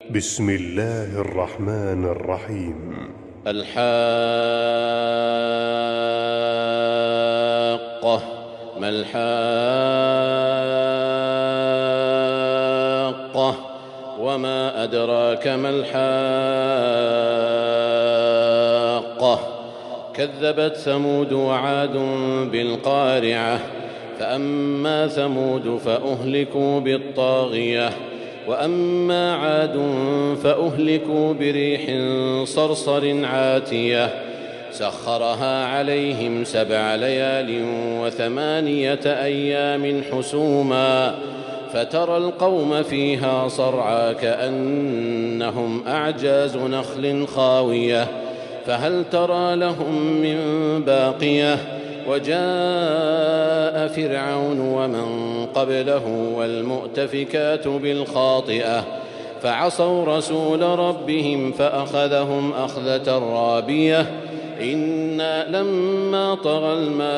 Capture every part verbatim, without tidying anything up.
بسم الله الرحمن الرحيم. الحاقة. ما الحاقة وما أدراك ما الحاقة. كذبت ثمود وعاد بالقارعة. فأما ثمود فأهلكوا بالطاغية وأما عاد فأهلكوا بريح صرصر عاتية سخرها عليهم سبع ليال وثمانية أيام حسوما فترى القوم فيها صرعى كأنهم أعجاز نخل خاوية فهل ترى لهم من باقية. وجاء فرعون ومن قبله والمؤتفكات بالخاطئة فعصوا رسول ربهم فأخذهم أخذة رابية. إنا لما طغى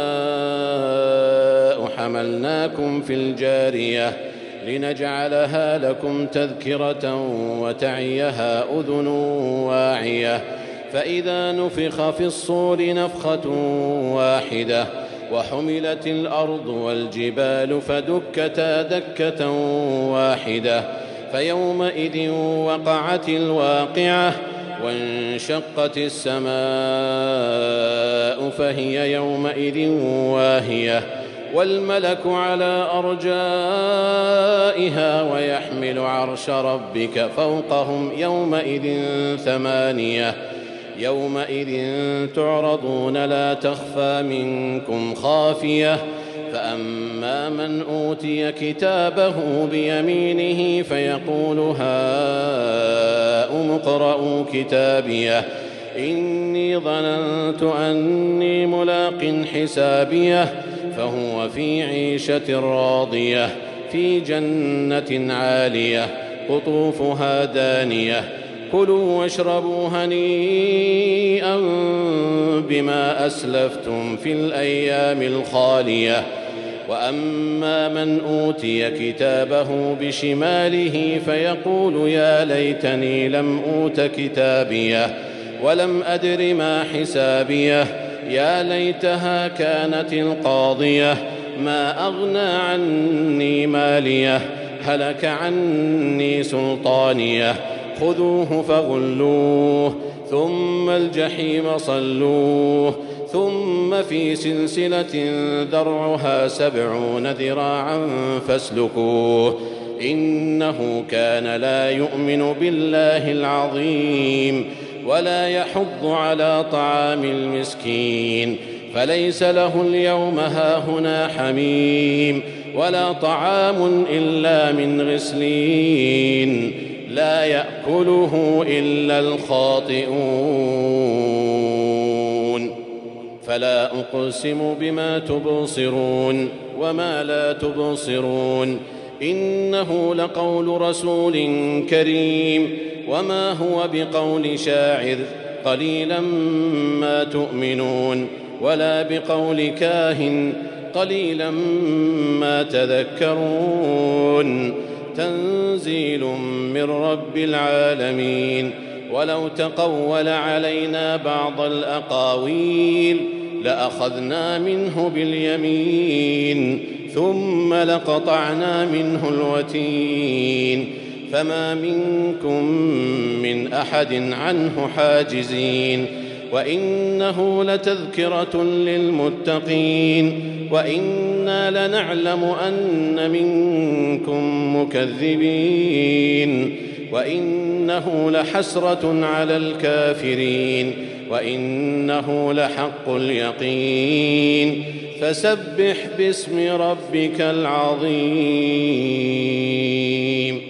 الماء حملناكم في الجارية لنجعلها لكم تذكرة وتعيها أذن واعية. فإذا نفخ في الصور نفخة واحدة وحملت الأرض والجبال فدكتا دكة واحدة فيومئذ وقعت الواقعة وانشقت السماء فهي يومئذ واهية والملك على أرجائها ويحمل عرش ربك فوقهم يومئذ ثمانية. يومئذ تعرضون لا تخفى منكم خافية. فأما من أوتي كتابه بيمينه فيقول هاؤم اقرءوا كتابيه إني ظننت أني ملاق حسابيه فهو في عيشة راضية في جنة عالية قطوفها دانية كلوا واشربوا هنيئا بما أسلفتم في الأيام الخالية. وأما من أوتي كتابه بشماله فيقول يا ليتني لم أوت كتابيه ولم أدر ما حسابيه يا ليتها كانت القاضية ما أغنى عني ماليه هلك عني سلطانيه خذوه فغلوه ثم الجحيم صلوه ثم في سلسلة ذرعها سبعون ذراعا فاسلكوه إنه كان لا يؤمن بالله العظيم ولا يحض على طعام المسكين فليس له اليوم هاهنا حميم ولا طعام إلا من غسلين لا يأكله إلا الخاطئون. فلا أقسم بما تبصرون وما لا تبصرون إنه لقول رسول كريم وما هو بقول شاعر قليلا ما تؤمنون ولا بقول كاهن قليلا ما تذكرون. تنزيل من رب العالمين. ولو تقول علينا بعض الأقاويل لأخذنا منه باليمين ثم لقطعنا منه الوتين فما منكم من أحد عنه حاجزين. وإنه لتذكرة للمتقين وإنا لنعلم أن منكم مكذبين وإنه لحسرة على الكافرين وإنه لحق اليقين. فسبح باسم ربك العظيم.